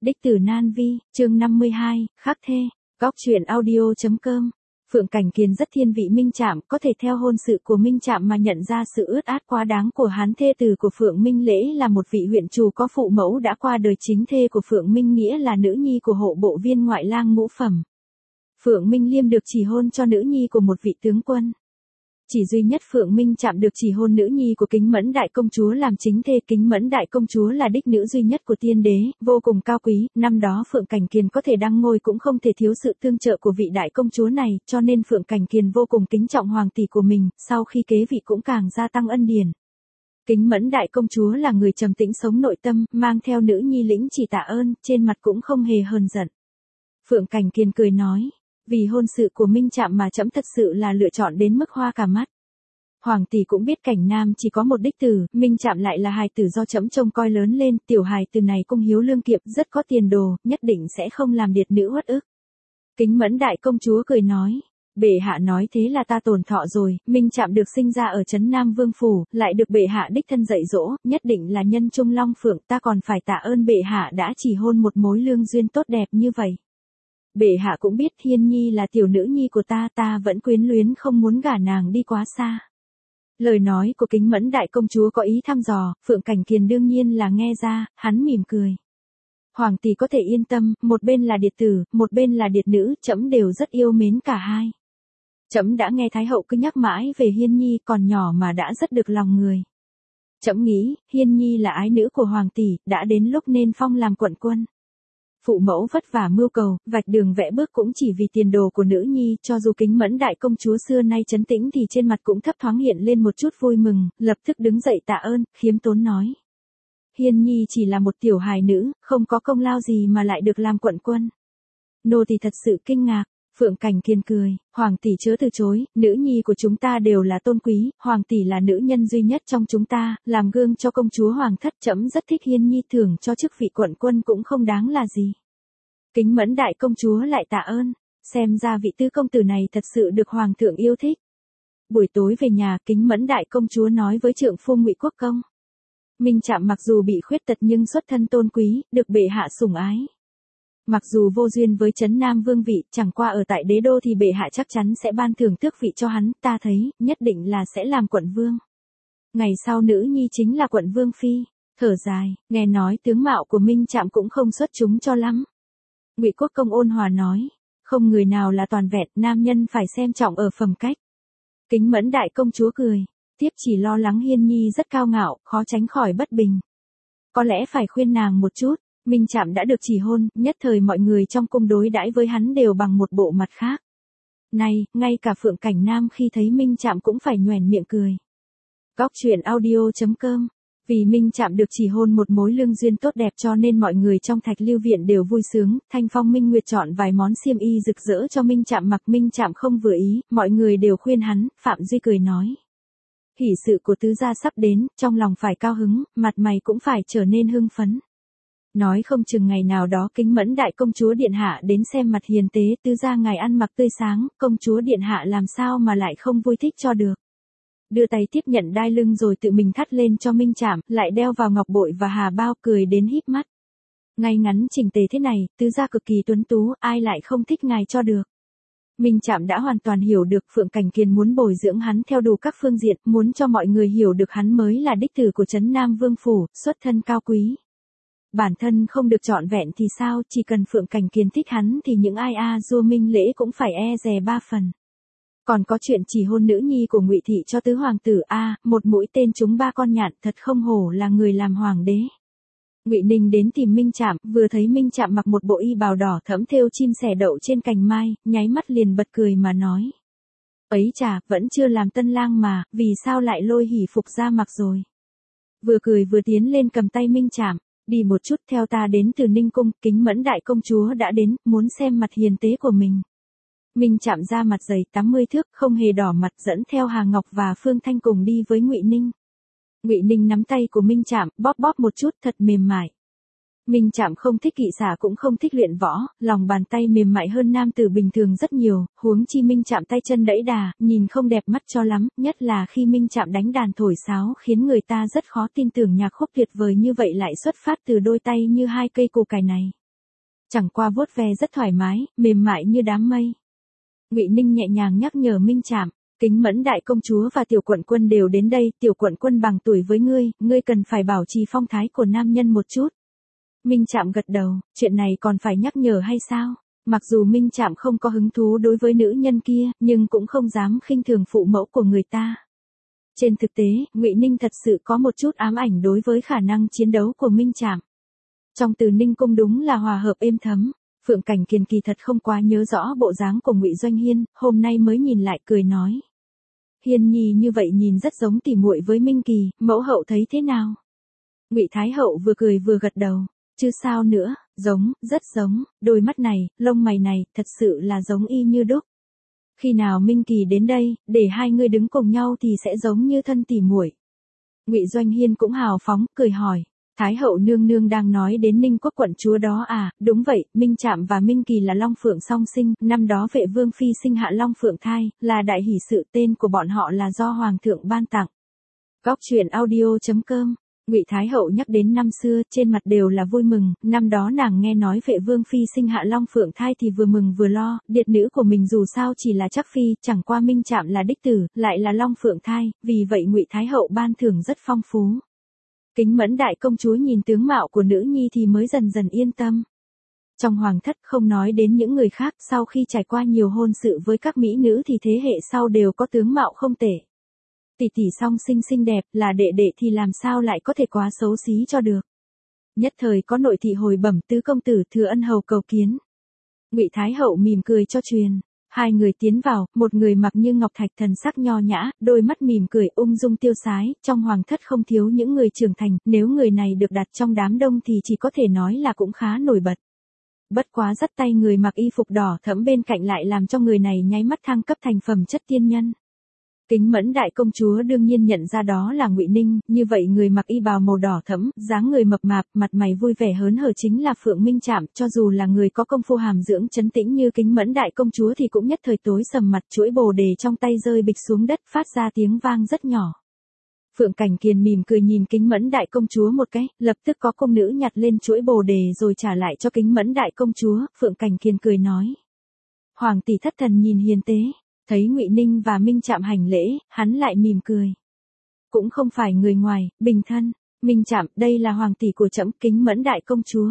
Đích tử Nan Vi, chương 52, khắc thê, góc truyện audio.com. Phượng Cảnh Kiền rất thiên vị Minh Trạm, có thể theo hôn sự của Minh Trạm mà nhận ra sự ướt át quá đáng của hắn. Thê tử của Phượng Minh Lễ là một vị huyện chủ có phụ mẫu đã qua đời, chính thê của Phượng Minh Nghĩa là nữ nhi của hộ bộ viên ngoại lang ngũ phẩm. Phượng Minh Liêm được chỉ hôn cho nữ nhi của một vị tướng quân. Chỉ duy nhất Phượng Minh Trạm được chỉ hôn nữ nhi của Kính Mẫn Đại Công Chúa làm chính thê. Kính Mẫn Đại Công Chúa là đích nữ duy nhất của tiên đế, vô cùng cao quý. Năm đó Phượng Cảnh Kiền có thể đăng ngôi cũng không thể thiếu sự tương trợ của vị đại công chúa này, cho nên Phượng Cảnh Kiền vô cùng kính trọng hoàng tỷ của mình, sau khi kế vị cũng càng gia tăng ân điển. Kính Mẫn Đại Công Chúa là người trầm tĩnh sống nội tâm, mang theo nữ nhi lĩnh chỉ tạ ơn, trên mặt cũng không hề hờn giận. Phượng Cảnh Kiền cười nói, vì hôn sự của Minh Trạm mà trẫm thật sự là lựa chọn đến mức hoa cả mắt. Hoàng tỷ cũng biết Cảnh Nam chỉ có một đích tử, Minh Trạm lại là hài tử do trẫm trông coi lớn lên, tiểu hài tử này cung hiếu lương kiệm, rất có tiền đồ, nhất định sẽ không làm điệt nữ uất ức. Kính Mẫn Đại Công Chúa cười nói, bệ hạ nói thế là ta tổn thọ rồi. Minh Trạm được sinh ra ở trấn Nam Vương phủ, lại được bệ hạ đích thân dạy dỗ, nhất định là nhân trung long phượng, ta còn phải tạ ơn bệ hạ đã chỉ hôn một mối lương duyên tốt đẹp như vậy. Bệ hạ cũng biết Hiên Nhi là tiểu nữ nhi của ta, ta vẫn quyến luyến không muốn gả nàng đi quá xa. Lời nói của Kính Mẫn Đại Công Chúa có ý thăm dò, Phượng Cảnh Kiền đương nhiên là nghe ra, hắn mỉm cười. Hoàng tỷ có thể yên tâm, một bên là điệt tử, một bên là điệt nữ, trẫm đều rất yêu mến cả hai. Trẫm đã nghe Thái hậu cứ nhắc mãi về Hiên Nhi, còn nhỏ mà đã rất được lòng người. Trẫm nghĩ, Hiên Nhi là ái nữ của hoàng tỷ, đã đến lúc nên phong làm quận quân. Phụ mẫu vất vả mưu cầu, vạch đường vẽ bước cũng chỉ vì tiền đồ của nữ nhi, cho dù Kính Mẫn Đại Công Chúa xưa nay trấn tĩnh thì trên mặt cũng thấp thoáng hiện lên một chút vui mừng, lập tức đứng dậy tạ ơn, khiêm tốn nói. Hiên Nhi chỉ là một tiểu hài nữ, không có công lao gì mà lại được làm quận quân. Nô tỳ thật sự kinh ngạc. Phượng Cảnh Kiền cười, hoàng tỷ chớ từ chối, nữ nhi của chúng ta đều là tôn quý, hoàng tỷ là nữ nhân duy nhất trong chúng ta, làm gương cho công chúa hoàng thất, trẫm rất thích Hiên Nhi, thưởng cho chức vị quận quân cũng không đáng là gì. Kính Mẫn Đại Công Chúa lại tạ ơn, xem ra vị tứ công tử này thật sự được hoàng thượng yêu thích. Buổi tối về nhà, Kính Mẫn Đại Công Chúa nói với trượng phu Ngụy Quốc Công. Minh Trạm mặc dù bị khuyết tật nhưng xuất thân tôn quý, được bệ hạ sủng ái. Mặc dù vô duyên với trấn Nam Vương vị, chẳng qua ở tại đế đô thì bệ hạ chắc chắn sẽ ban thưởng tước vị cho hắn, ta thấy, nhất định là sẽ làm quận vương. Ngày sau nữ nhi chính là quận vương phi. Thở dài, nghe nói tướng mạo của Minh Trạm cũng không xuất chúng cho lắm. Ngụy Quốc Công ôn hòa nói, không người nào là toàn vẹn, nam nhân phải xem trọng ở phẩm cách. Kính Mẫn Đại Công Chúa cười, tiếp chỉ lo lắng Hiên Nhi rất cao ngạo, khó tránh khỏi bất bình. Có lẽ phải khuyên nàng một chút. Minh Trạm đã được chỉ hôn, nhất thời mọi người trong cung đối đãi với hắn đều bằng một bộ mặt khác. Này, ngay cả Phượng Cảnh Nam khi thấy Minh Trạm cũng phải nhoẻn miệng cười. Góc truyện audio.com. Vì Minh Trạm được chỉ hôn một mối lương duyên tốt đẹp cho nên mọi người trong Thạch Lưu Viện đều vui sướng, Thanh Phong Minh Nguyệt chọn vài món xiêm y rực rỡ cho Minh Trạm mặc. Minh Trạm không vừa ý, mọi người đều khuyên hắn, Phạm Duy cười nói. Hỷ sự của tứ gia sắp đến, trong lòng phải cao hứng, mặt mày cũng phải trở nên hưng phấn. Nói không chừng ngày nào đó Kính Mẫn Đại Công Chúa Điện Hạ đến xem mặt hiền tế, tứ gia ngài ăn mặc tươi sáng, công chúa Điện Hạ làm sao mà lại không vui thích cho được. Đưa tay tiếp nhận đai lưng rồi tự mình thắt lên cho Minh Trạm, lại đeo vào ngọc bội và hà bao, cười đến híp mắt. Ngay ngắn chỉnh tề thế này, tứ gia cực kỳ tuấn tú, ai lại không thích ngài cho được. Minh Trạm đã hoàn toàn hiểu được Phượng Cảnh Kiền muốn bồi dưỡng hắn theo đủ các phương diện, muốn cho mọi người hiểu được hắn mới là đích tử của trấn Nam Vương phủ, xuất thân cao quý. Bản thân không được trọn vẹn thì sao, chỉ cần Phượng Cảnh Kiền thích hắn thì những ai Dua Minh Lễ cũng phải e dè ba phần. Còn có chuyện chỉ hôn nữ nhi của Ngụy thị cho tứ hoàng tử, một mũi tên trúng ba con nhạn, thật không hổ là người làm hoàng đế. Ngụy Ninh đến tìm Minh Trạm, vừa thấy Minh Trạm mặc một bộ y bào đỏ thẫm thêu chim sẻ đậu trên cành mai, nháy mắt liền bật cười mà nói. Ấy chà, vẫn chưa làm tân lang mà, vì sao lại lôi hỷ phục ra mặc rồi. Vừa cười vừa tiến lên cầm tay Minh Trạm. Đi một chút, theo ta đến từ Ninh Cung, Kính Mẫn Đại Công Chúa đã đến, muốn xem mặt hiền tế của mình. Minh Trạm ra mặt dày 80 thước, không hề đỏ mặt, dẫn theo Hà Ngọc và Phương Thanh cùng đi với Ngụy Ninh. Ngụy Ninh nắm tay của Minh Trạm, bóp bóp một chút, thật mềm mại. Minh Trạm không thích kỵ xả cũng không thích luyện võ, lòng bàn tay mềm mại hơn nam tử bình thường rất nhiều, huống chi Minh Trạm tay chân đẫy đà, nhìn không đẹp mắt cho lắm, nhất là khi Minh Trạm đánh đàn thổi sáo khiến người ta rất khó tin tưởng nhạc khúc tuyệt vời như vậy lại xuất phát từ đôi tay như hai cây củ cải này. Chẳng qua vuốt ve rất thoải mái, mềm mại như đám mây. Ngụy Ninh nhẹ nhàng nhắc nhở Minh Trạm, Kính Mẫn đại công chúa và Tiểu Quận Quân đều đến đây, Tiểu Quận Quân bằng tuổi với ngươi cần phải bảo trì phong thái của nam nhân một chút. Minh Trạm gật đầu, chuyện này còn phải nhắc nhở hay sao? Mặc dù Minh Trạm không có hứng thú đối với nữ nhân kia, nhưng cũng không dám khinh thường phụ mẫu của người ta. Trên thực tế, Ngụy Ninh thật sự có một chút ám ảnh đối với khả năng chiến đấu của Minh Trạm. Trong Từ Ninh cung đúng là hòa hợp êm thấm. Phượng Cảnh Kiền kỳ thật không quá nhớ rõ bộ dáng của Ngụy Doanh Hiên, hôm nay mới nhìn lại cười nói. Hiên nhi như vậy nhìn rất giống tỉ muội với Minh Kỳ, mẫu hậu thấy thế nào? Ngụy Thái hậu vừa cười vừa gật đầu, chứ sao nữa, giống, rất giống, đôi mắt này, lông mày này, thật sự là giống y như đúc. Khi nào Minh Kỳ đến đây, để hai người đứng cùng nhau thì sẽ giống như thân tỉ muội. Ngụy Doanh Hiên cũng hào phóng, cười hỏi. Thái hậu nương nương đang nói đến Ninh quốc quận chúa đó à, đúng vậy, Minh Trạm và Minh Kỳ là Long Phượng song sinh, năm đó Vệ Vương Phi sinh hạ Long Phượng thai, là đại hỷ sự, tên của bọn họ là do Hoàng thượng ban tặng. Góc truyện audio.com. Ngụy Thái hậu nhắc đến năm xưa, trên mặt đều là vui mừng, năm đó nàng nghe nói Vệ Vương Phi sinh hạ Long Phượng thai thì vừa mừng vừa lo, điệt nữ của mình dù sao chỉ là chắc phi, chẳng qua Minh Trạm là đích tử, lại là Long Phượng thai, vì vậy Ngụy Thái hậu ban thưởng rất phong phú. Kính Mẫn đại công chúa nhìn tướng mạo của nữ nhi thì mới dần dần yên tâm. Trong hoàng thất không nói đến những người khác, sau khi trải qua nhiều hôn sự với các mỹ nữ thì thế hệ sau đều có tướng mạo không tệ. Tỷ tỷ song sinh xinh đẹp, là đệ đệ thì làm sao lại có thể quá xấu xí cho được. Nhất thời có nội thị hồi bẩm tứ công tử thừa ân hầu cầu kiến. Ngụy Thái hậu mỉm cười cho truyền. Hai người tiến vào, một người mặc như ngọc thạch thần sắc nho nhã, đôi mắt mỉm cười ung dung tiêu sái, trong hoàng thất không thiếu những người trưởng thành, nếu người này được đặt trong đám đông thì chỉ có thể nói là cũng khá nổi bật. Bất quá dắt tay người mặc y phục đỏ thẫm bên cạnh lại làm cho người này nháy mắt thăng cấp thành phẩm chất tiên nhân. Kính Mẫn đại công chúa đương nhiên nhận ra đó là Ngụy Ninh, như vậy người mặc y bào màu đỏ thẫm, dáng người mập mạp, mặt mày vui vẻ hớn hở chính là Phượng Minh Trạm, cho dù là người có công phu hàm dưỡng trấn tĩnh như Kính Mẫn đại công chúa thì cũng nhất thời tối sầm mặt, chuỗi bồ đề trong tay rơi bịch xuống đất, phát ra tiếng vang rất nhỏ. Phượng Cảnh Kiền mỉm cười nhìn Kính Mẫn đại công chúa một cái, lập tức có công nữ nhặt lên chuỗi bồ đề rồi trả lại cho Kính Mẫn đại công chúa, Phượng Cảnh Kiền cười nói: "Hoàng tỷ thất thần nhìn hiền tế." Thấy Ngụy Ninh và Minh Trạm hành lễ, hắn lại mỉm cười. Cũng không phải người ngoài, bình thân, Minh Trạm, đây là hoàng tỷ của trẫm, Kính Mẫn đại công chúa.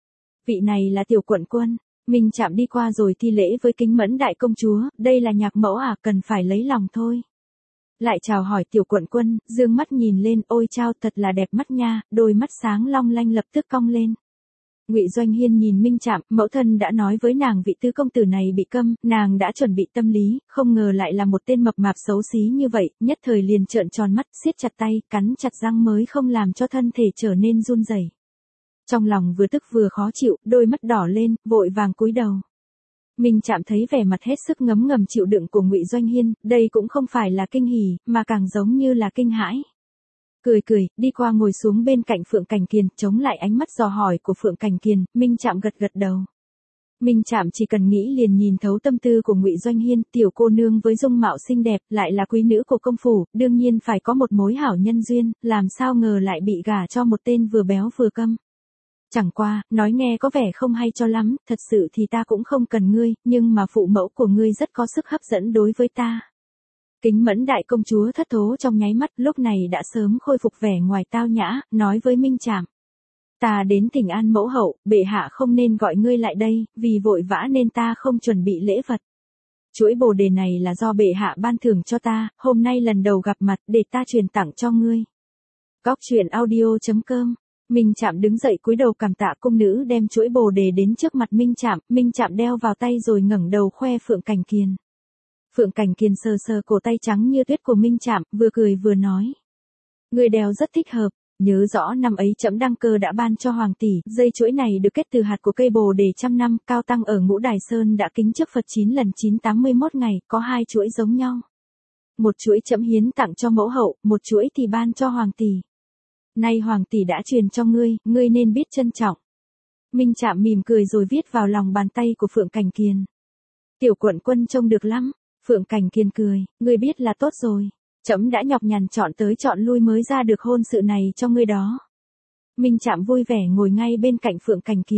Vị này là Tiểu Quận Quân. Minh Trạm đi qua rồi thi lễ với Kính Mẫn đại công chúa, đây là nhạc mẫu à, cần phải lấy lòng thôi. Lại chào hỏi Tiểu Quận Quân, dương mắt nhìn lên, ôi chao, thật là đẹp mắt nha, đôi mắt sáng long lanh lập tức cong lên. Ngụy Doanh Hiên nhìn Minh Trạm, mẫu thân đã nói với nàng vị tứ công tử này bị câm, nàng đã chuẩn bị tâm lý, không ngờ lại là một tên mập mạp xấu xí như vậy, nhất thời liền trợn tròn mắt, siết chặt tay, cắn chặt răng mới không làm cho thân thể trở nên run rẩy. Trong lòng vừa tức vừa khó chịu, đôi mắt đỏ lên, vội vàng cúi đầu. Minh Trạm thấy vẻ mặt hết sức ngấm ngầm chịu đựng của Ngụy Doanh Hiên, đây cũng không phải là kinh hỉ, mà càng giống như là kinh hãi. Cười cười, đi qua ngồi xuống bên cạnh Phượng Cảnh Kiền, chống lại ánh mắt dò hỏi của Phượng Cảnh Kiền, Minh Trạm gật gật đầu. Minh Trạm chỉ cần nghĩ liền nhìn thấu tâm tư của Ngụy Doanh Hiên, tiểu cô nương với dung mạo xinh đẹp, lại là quý nữ của công phủ, đương nhiên phải có một mối hảo nhân duyên, làm sao ngờ lại bị gả cho một tên vừa béo vừa câm. Chẳng qua, nói nghe có vẻ không hay cho lắm, thật sự thì ta cũng không cần ngươi, nhưng mà phụ mẫu của ngươi rất có sức hấp dẫn đối với ta. Kính Mẫn đại công chúa thất thố trong nháy mắt, lúc này đã sớm khôi phục vẻ ngoài tao nhã, nói với Minh Trạm: "Ta đến thỉnh an mẫu hậu, bệ hạ không nên gọi ngươi lại đây, vì vội vã nên ta không chuẩn bị lễ vật. Chuỗi bồ đề này là do bệ hạ ban thưởng cho ta, hôm nay lần đầu gặp mặt, để ta truyền tặng cho ngươi." Góc truyện audio.com. Minh Trạm đứng dậy cúi đầu cảm tạ cung nữ đem chuỗi bồ đề đến trước mặt Minh Trạm đeo vào tay rồi ngẩng đầu khoe Phượng Cảnh Kiền. Phượng Cảnh Kiền sờ sờ cổ tay trắng như tuyết của Minh Trạm, vừa cười vừa nói: "Người đeo rất thích hợp, nhớ rõ năm ấy trẫm đăng cơ đã ban cho hoàng tỷ, dây chuỗi này được kết từ hạt của cây bồ đề trăm năm, cao tăng ở Ngũ Đài Sơn đã kính trước Phật 9 lần 981 ngày, có hai chuỗi giống nhau. Một chuỗi trẫm hiến tặng cho mẫu hậu, một chuỗi thì ban cho hoàng tỷ. Nay hoàng tỷ đã truyền cho ngươi, ngươi nên biết trân trọng." Minh Trạm mỉm cười rồi viết vào lòng bàn tay của Phượng Cảnh Kiền: "Tiểu Quận Quân trông được lắm." Phượng Cảnh Kiền cười, ngươi biết là tốt rồi. Trẫm đã nhọc nhằn chọn tới chọn lui mới ra được hôn sự này cho ngươi đó. Minh Trạm vui vẻ ngồi ngay bên cạnh Phượng Cảnh Kiền.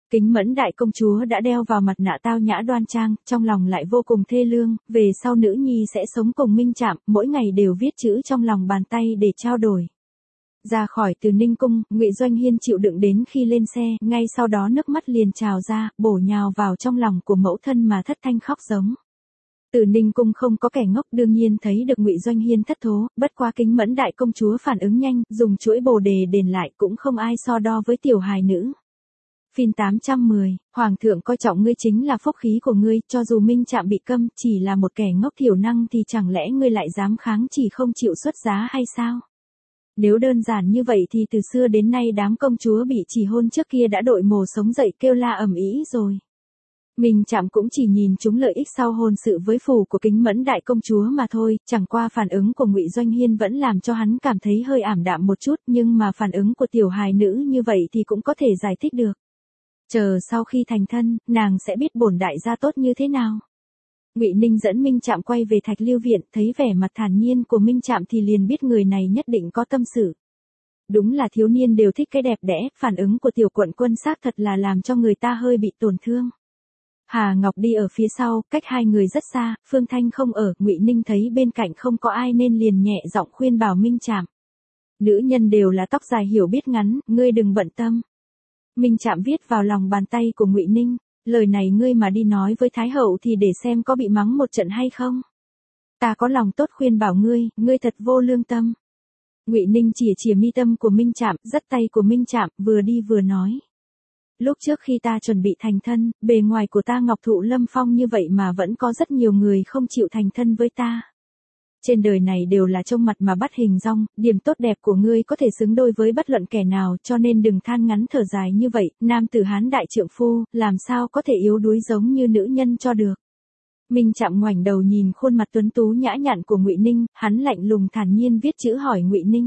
Kính Mẫn đại công chúa đã đeo vào mặt nạ tao nhã đoan trang, trong lòng lại vô cùng thê lương, về sau nữ nhi sẽ sống cùng Minh Trạm, mỗi ngày đều viết chữ trong lòng bàn tay để trao đổi. Ra khỏi Từ Ninh cung, Ngụy Doanh Hiên chịu đựng đến khi lên xe, ngay sau đó nước mắt liền trào ra, bổ nhào vào trong lòng của mẫu thân mà thất thanh khóc giống. Từ Ninh cung không có kẻ ngốc, đương nhiên thấy được Ngụy Doanh Hiên thất thố, bất quá Kính Mẫn đại công chúa phản ứng nhanh, dùng chuỗi bồ đề đền lại, cũng không ai so đo với tiểu hài nữ. Phim 810, Hoàng thượng coi trọng ngươi chính là phúc khí của ngươi, cho dù Minh Trạm bị câm, chỉ là một kẻ ngốc thiểu năng thì chẳng lẽ ngươi lại dám kháng chỉ không chịu xuất giá hay sao? Nếu đơn giản như vậy thì từ xưa đến nay đám công chúa bị chỉ hôn trước kia đã đội mồ sống dậy kêu la ầm ĩ rồi. Minh Trạm cũng chỉ nhìn chúng lợi ích sau hôn sự với phủ của Kính Mẫn đại công chúa mà thôi, chẳng qua phản ứng của Ngụy Doanh Hiên vẫn làm cho hắn cảm thấy hơi ảm đạm một chút, nhưng mà phản ứng của tiểu hài nữ như vậy thì cũng có thể giải thích được. Chờ sau khi thành thân, nàng sẽ biết bổn đại gia tốt như thế nào. Ngụy Ninh dẫn Minh Trạm quay về Thạch Lưu viện, thấy vẻ mặt thản nhiên của Minh Trạm thì liền biết người này nhất định có tâm sự. Đúng là thiếu niên đều thích cái đẹp đẽ, phản ứng của tiểu quận quân xác thật là làm cho người ta hơi bị tổn thương. Hà Ngọc đi ở phía sau, cách hai người rất xa, Phương Thanh không ở, Ngụy Ninh thấy bên cạnh không có ai nên liền nhẹ giọng khuyên bảo Minh Trạm. Nữ nhân đều là tóc dài hiểu biết ngắn, ngươi đừng bận tâm. Minh Trạm viết vào lòng bàn tay của Ngụy Ninh, lời này ngươi mà đi nói với Thái hậu thì để xem có bị mắng một trận hay không. Ta có lòng tốt khuyên bảo ngươi, ngươi thật vô lương tâm. Ngụy Ninh chìa mi tâm của Minh Trạm, dắt tay của Minh Trạm, vừa đi vừa nói. Lúc trước khi ta chuẩn bị thành thân, bề ngoài của ta ngọc thụ lâm phong như vậy mà vẫn có rất nhiều người không chịu thành thân với ta. Trên đời này đều là trông mặt mà bắt hình dong, điểm tốt đẹp của ngươi có thể xứng đôi với bất luận kẻ nào, cho nên đừng than ngắn thở dài như vậy, nam tử Hán đại trượng phu, làm sao có thể yếu đuối giống như nữ nhân cho được. Minh Trạm ngoảnh đầu nhìn khuôn mặt tuấn tú nhã nhặn của Ngụy Ninh, hắn lạnh lùng thản nhiên viết chữ hỏi Ngụy Ninh.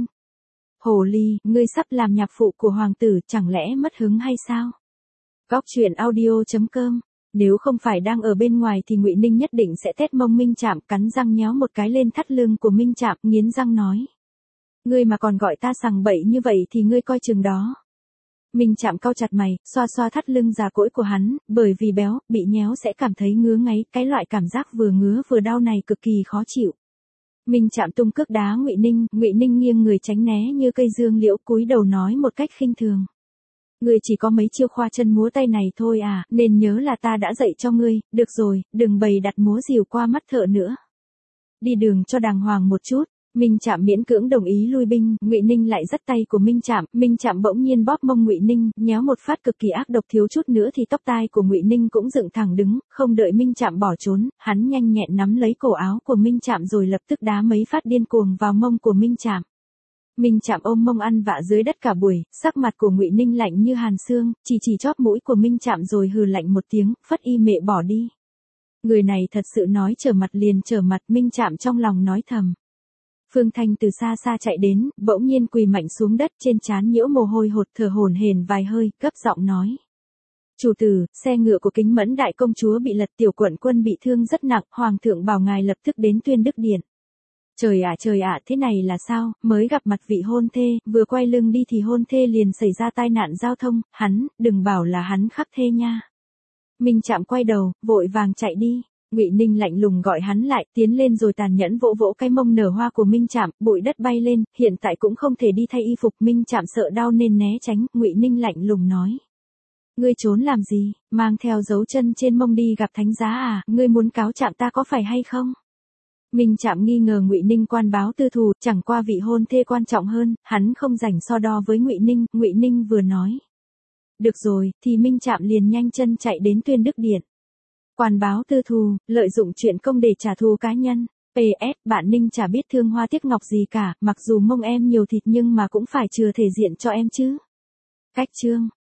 Hồ ly, ngươi sắp làm nhạc phụ của hoàng tử, chẳng lẽ mất hứng hay sao? Góc truyện audio.com. Nếu không phải đang ở bên ngoài thì Ngụy Ninh nhất định sẽ tét mông Minh Trạm, cắn răng nhéo một cái lên thắt lưng của Minh Trạm, nghiến răng nói. Ngươi mà còn gọi ta sằng bậy như vậy thì ngươi coi chừng đó. Minh Trạm cau chặt mày, xoa xoa thắt lưng già cỗi của hắn, bởi vì béo, bị nhéo sẽ cảm thấy ngứa ngáy, cái loại cảm giác vừa ngứa vừa đau này cực kỳ khó chịu. Minh Trạm tung cước đá Ngụy Ninh nghiêng người tránh né như cây dương liễu, cúi đầu nói một cách khinh thường. Ngươi chỉ có mấy chiêu khoa chân múa tay này thôi à, nên nhớ là ta đã dạy cho ngươi, được rồi, đừng bày đặt múa rìu qua mắt thợ nữa. Đi đường cho đàng hoàng một chút. Minh Trạm miễn cưỡng đồng ý lui binh, Ngụy Ninh lại dắt tay của Minh Trạm bỗng nhiên bóp mông Ngụy Ninh, nhéo một phát cực kỳ ác độc, thiếu chút nữa thì tóc tai của Ngụy Ninh cũng dựng thẳng đứng, không đợi Minh Trạm bỏ trốn, hắn nhanh nhẹn nắm lấy cổ áo của Minh Trạm rồi lập tức đá mấy phát điên cuồng vào mông của Minh Trạm. Minh Trạm ôm mông ăn vạ dưới đất cả buổi, sắc mặt của Ngụy Ninh lạnh như hàn xương, chỉ chóp mũi của Minh Trạm rồi hừ lạnh một tiếng, phất y mệ bỏ đi. Người này thật sự nói trở mặt liền trở mặt, Minh Trạm trong lòng nói thầm. Phương Thanh từ xa xa chạy đến, bỗng nhiên quỳ mạnh xuống đất, trên trán nhiễu mồ hôi hột, thở hổn hển vài hơi, gấp giọng nói. Chủ tử, xe ngựa của Kính Mẫn đại công chúa bị lật, tiểu quận quân bị thương rất nặng, hoàng thượng bảo ngài lập tức đến Tuyên Đức Điện. Trời ạ, thế này là sao, mới gặp mặt vị hôn thê, vừa quay lưng đi thì hôn thê liền xảy ra tai nạn giao thông, đừng bảo là hắn khắc thê nha. Minh Trạm quay đầu, vội vàng chạy đi. Ngụy Ninh lạnh lùng gọi hắn lại, tiến lên rồi tàn nhẫn vỗ vỗ cái mông nở hoa của Minh Trạm, bụi đất bay lên, hiện tại cũng không thể đi thay y phục, Minh Trạm sợ đau nên né tránh, Ngụy Ninh lạnh lùng nói. Ngươi trốn làm gì, mang theo dấu chân trên mông đi gặp thánh giá à, ngươi muốn cáo trạng ta có phải hay không? Minh Trạm nghi ngờ Ngụy Ninh quan báo tư thù, chẳng qua vị hôn thê quan trọng hơn, hắn không rảnh so đo với Ngụy Ninh vừa nói. Được rồi, thì Minh Trạm liền nhanh chân chạy đến Tuyên Đức Điện. Quan báo tư thù, lợi dụng chuyện công để trả thù cá nhân. PS, bạn Ninh chả biết thương hoa tiếc ngọc gì cả, mặc dù mông em nhiều thịt nhưng mà cũng phải chừa thể diện cho em chứ. Cách chương.